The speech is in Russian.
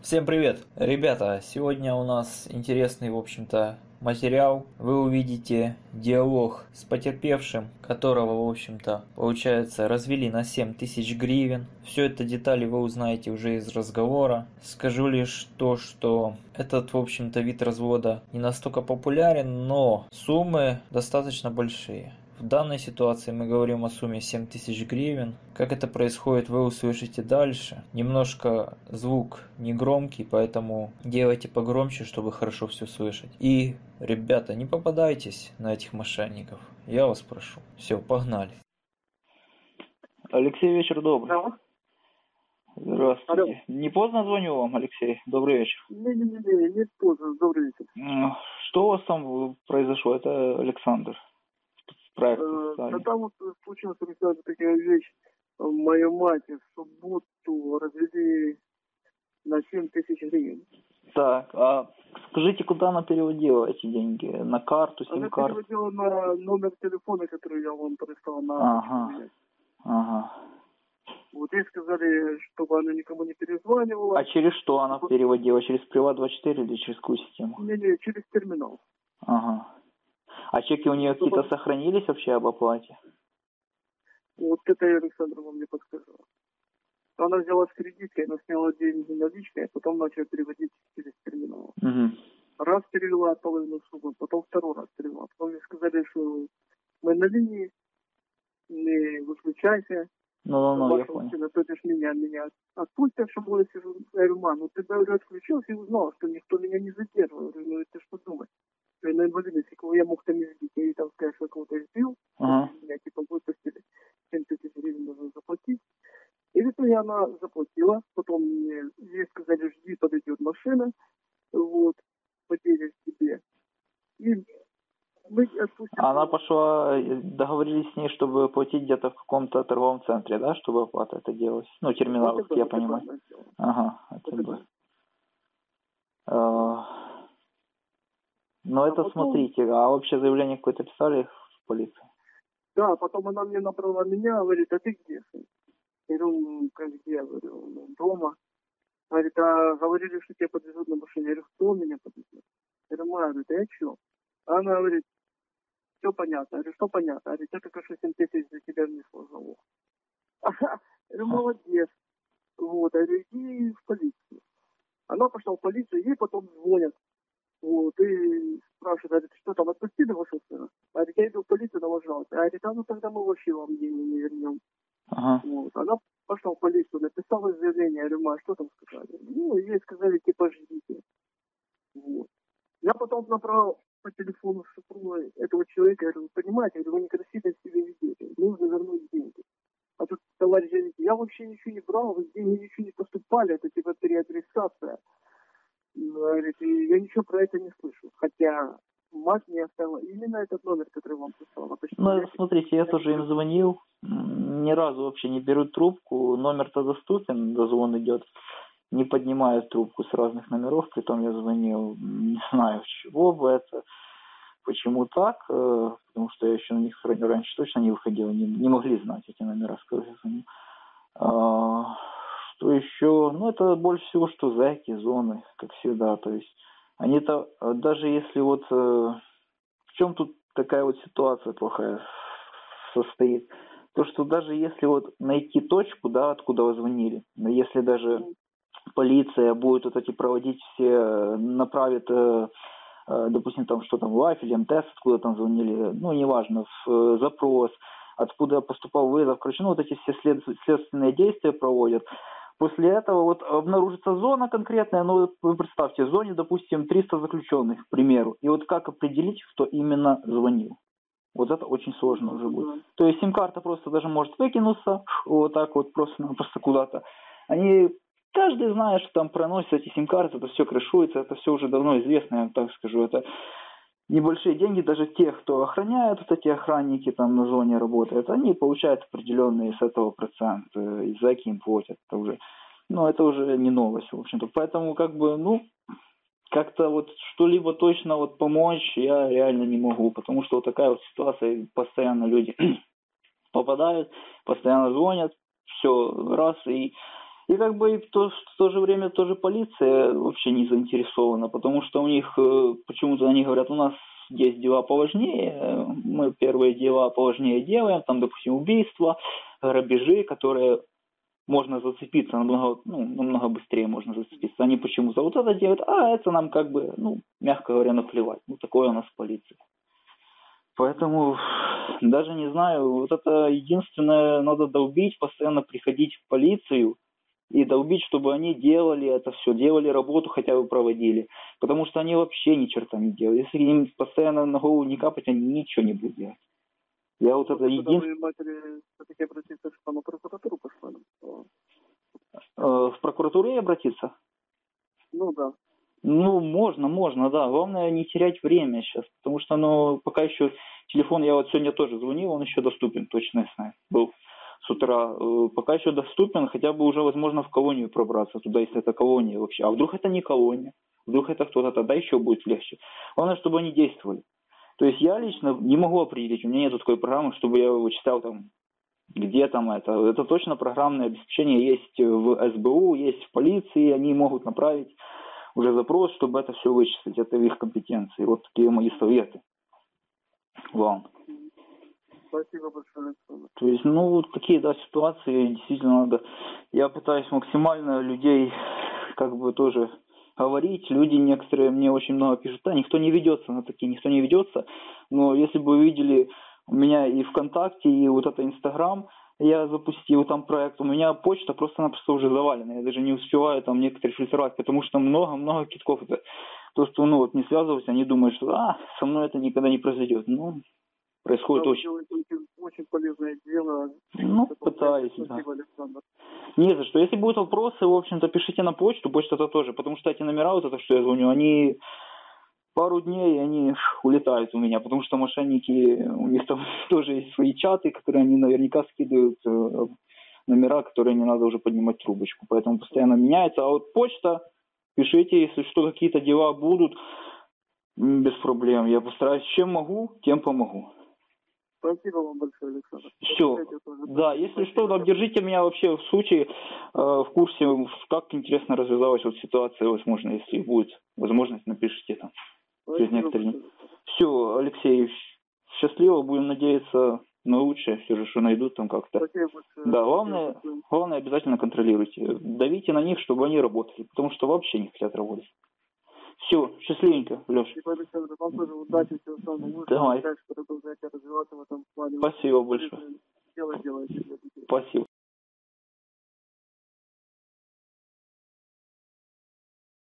Всем привет! Ребята, сегодня у нас интересный, в общем-то, материал. Вы увидите диалог с потерпевшим, которого, в общем-то, получается, развели на 7000 гривен. Все это детали вы узнаете уже из разговора. Скажу лишь то, что этот, в общем-то, вид развода не настолько популярен, но суммы достаточно большие. В данной ситуации мы говорим о сумме 7000 гривен. Как это происходит, вы услышите дальше. Немножко звук не громкий, поэтому делайте погромче, чтобы хорошо все слышать. И, ребята, не попадайтесь на этих мошенников. Я вас прошу. Все, погнали. Алексей, вечер добрый. Да. Здравствуйте. Алло. Не поздно звоню вам, Алексей? Добрый вечер. Не поздно, добрый вечер. Что у вас там произошло? Это Александр. Проект Да там вот случилась, Александр, такая вещь. Мою мать в субботу развели на 7000 гривен. Так, а скажите, куда она переводила эти деньги? На карту, Она сим-карту? переводила на номер телефона, который я вам прислал на Ага. Ага. Вот ей сказали, чтобы она никому не перезванивала. А через что она переводила? Через Приват24 или через какую систему? Не, через терминал. Ага. А чеки у нее какие-то сохранились вообще об оплате? Вот это я Александр вам не подсказал. Она взяла с кредиткой, она сняла деньги наличные, а потом начала переводить через терминал. Угу. Раз перевела половину суммы, потом второй раз перевела. Потом мне сказали, что мы на линии, не выключайся. Ну, я понял. То бишь меня отпустят, чтобы я сижу. Я говорю, мам, ну ты бы уже отключился и узнал, что никто меня не задерживает. Я говорю, ну ты что думаешь? Что я на инвалидности, кого я мог там избить? Я ей там сказать, что кого-то избил. Меня типа выпустили, 7000 гривен нужно заплатить. И в итоге она заплатила, потом мне ей сказали, жди, подойдет машина, вот, потеряешь тебе. И мы отпустили. Она пошла, договорились с ней, чтобы платить где-то в каком-то торговом центре, да, чтобы оплата это делалась? Ну, терминал, Вот я понимаю. Ага, АТБ. Но это потом... смотрите, а вообще заявление какое-то писали в полицию? Да, потом она мне набрала меня, говорит, а ты где? Я говорю, как где? Я говорю, ну, дома. Говорит, а говорили, что тебя подвезут на машине. Я говорю, кто меня подвезет? Я говорю, Майя, говорит, а я что? Она говорит, все понятно. Я говорю, что понятно? Говорит, я только что 7000 за тебя внесла залог. Я говорю, молодец. Вот, я говорю, иди в полицию. Она пошла в полицию, ей потом звонят. Вот, и спрашивают, говорит, что там, отпустили вашего сына? Говорит, я иду в полицию, на вас жалуюсь. Говорит, а ну тогда мы вообще вам деньги не вернем. Вот, она пошла в полицию, написала заявление, я говорю, а что там сказали? Ну, ей сказали, типа, ждите. Вот. Я потом набрал по телефону супругу этого человека, я говорю, понимаете, вы некрасиво себя ведете, нужно вернуть деньги. А тут товарищ говорит, я вообще ничего не брал, вы деньги ничего не поступали, это типа переадресация. Говорит, и я ничего про это не слышу. Хотя мать мне оставила именно этот номер, который вам прислала. Ну, смотрите, я тоже им звонил, ни разу вообще не берут трубку, номер-то доступен, дозвон идет, не поднимают трубку с разных номеров, притом я звонил, не знаю, чего бы это, почему так, потому что я еще на них раньше точно не выходил, не могли знать эти номера, с которых я звонил. Что еще? Ну, это больше всего, что зэки, зоны, как всегда, то есть они-то, даже если вот, в чем тут такая вот ситуация плохая состоит, то, что даже если вот найти точку, да, откуда вы звонили, если даже полиция будет вот эти проводить все, направит, допустим, там что там, ЛАФ или МТС, откуда там звонили, ну, неважно, в запрос, откуда поступал вызов, короче, ну, вот эти все следственные действия проводят. После этого вот обнаружится зона конкретная, ну, вы представьте, в зоне, допустим, 300 заключенных, к примеру, и вот как определить, кто именно звонил? Вот это очень сложно уже будет. То есть сим-карта просто даже может выкинуться, вот так вот просто куда-то. Они, каждый знает, что там проносятся эти сим-карты, это все крышуется, это все уже давно известно, я вам так скажу, это небольшие деньги, даже тех, кто охраняет, вот эти охранники там на зоне работают, они получают определенные с этого процент, и зэки им платят, это уже, ну, это уже не новость, в общем-то, поэтому, как бы, ну, как-то вот что-либо точно вот помочь я реально не могу, потому что вот такая вот ситуация, постоянно люди попадают, постоянно звонят, все, раз, и И как бы и в то же время тоже полиция вообще не заинтересована, потому что у них почему-то они говорят, у нас есть дела поважнее, мы первые дела поважнее делаем, там, допустим, убийства, грабежи, которые можно зацепиться намного быстрее можно зацепиться. Они почему-то вот это делают, а это нам как бы, мягко говоря, наплевать. Такое у нас полиция. Поэтому даже не знаю, вот это единственное, надо долбить, постоянно приходить в полицию и долбить, чтобы они делали это все, делали работу, хотя бы проводили. Потому что они вообще ни черта не делают. Если им постоянно на голову не капать, они ничего не будут делать. Я вот это единственное... матери все-таки обратиться, что на прокуратуру пошла? В прокуратуру и обратиться? Ну да. Можно, да. Главное не терять время сейчас, потому что, пока еще телефон, я вот сегодня тоже звонил, он еще доступен, точно я знаю, был с утра. Пока еще доступен, хотя бы уже возможно в колонию пробраться туда, если это колония вообще. А вдруг это не колония? Вдруг это кто-то, тогда еще будет легче. Главное, чтобы они действовали. То есть я лично не могу определить, у меня нет такой программы, чтобы я вычислял там, где там это. Это точно программное обеспечение есть в СБУ, есть в полиции, они могут направить уже запрос, чтобы это все вычислить. Это в их компетенции. Вот такие мои советы вам. Спасибо большое, Александр. То есть, такие, ситуации действительно надо. Я пытаюсь максимально людей как бы тоже говорить. Люди некоторые мне очень много пишут, никто не ведется на такие, никто не ведется. Но если бы вы видели у меня и ВКонтакте, и вот это Инстаграм, я запустил там проект, у меня почта просто-напросто уже завалена, я даже не успеваю там некоторые фильтровать, потому что много кидков. Это то, что, не связываются, они думают, что, со мной это никогда не произойдет. Происходит очень полезное дело. Пытаюсь, Спасибо, Александр. Не за что. Если будут вопросы, в общем-то, пишите на почту, почта-то тоже, потому что эти номера, вот это, что я звоню, они пару дней, они улетают у меня, потому что мошенники, у них там тоже есть свои чаты, которые они наверняка скидывают номера, которые не надо уже поднимать трубочку, поэтому постоянно меняется. А вот почта, пишите, если что, какие-то дела будут, без проблем. Я постараюсь, чем могу, тем помогу. Спасибо вам большое, Александр. Все. Да, если что, держите меня вообще в случае в курсе, как интересно развивалась вот ситуация, возможно, если будет возможность, напишите там через некоторые дни. Все, Алексей, счастливо, будем надеяться на лучшее, все же, что найдут там как-то. Да, главное обязательно контролируйте. Давите на них, чтобы они работали, потому что вообще не хотят работать. Все, счастливенько, Леша. Вам тоже удачи, всего самого лучшего. Давай. Дальше продолжайте развиваться в этом плане. Спасибо большое. Делайте. Спасибо.